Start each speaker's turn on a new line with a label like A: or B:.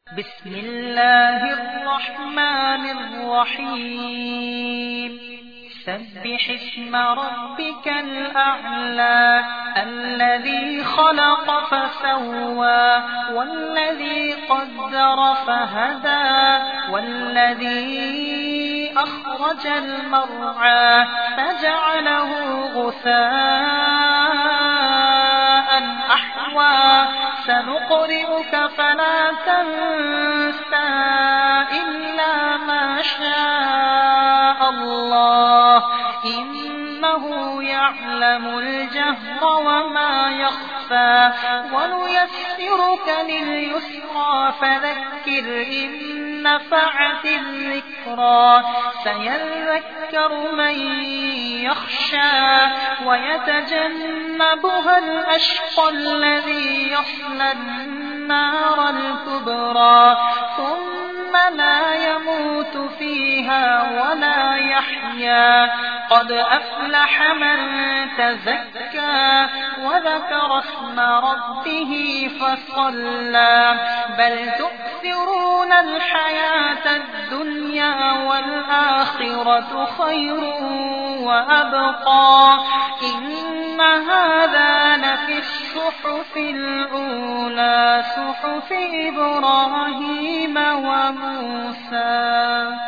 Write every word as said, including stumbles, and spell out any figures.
A: بسم الله الرحمن الرحيم سبح اسم ربك الأعلى الذي خلق فسوى والذي قدر فهدى والذي أخرج المرعى فجعله غثاء أحوى سنقرئك فلا تنسى إلا ما شاء الله إنه يعلم الجهر وما يخفى ونيسرك لليسرى فذكر إن نفعت الذكرى سيذكر من يخشى ويتجنبها الأشقى الذي يصلى النار الكبرى ثم لا يموت فيها ولا يحيا قد أفلح من تزكى وذكر اسم ربه فصلى بل تؤثرون الحياة الدنيا والآخرة خير وأبقى إن هذا لفي الصحف الأولى صحف إبراهيم وموسى.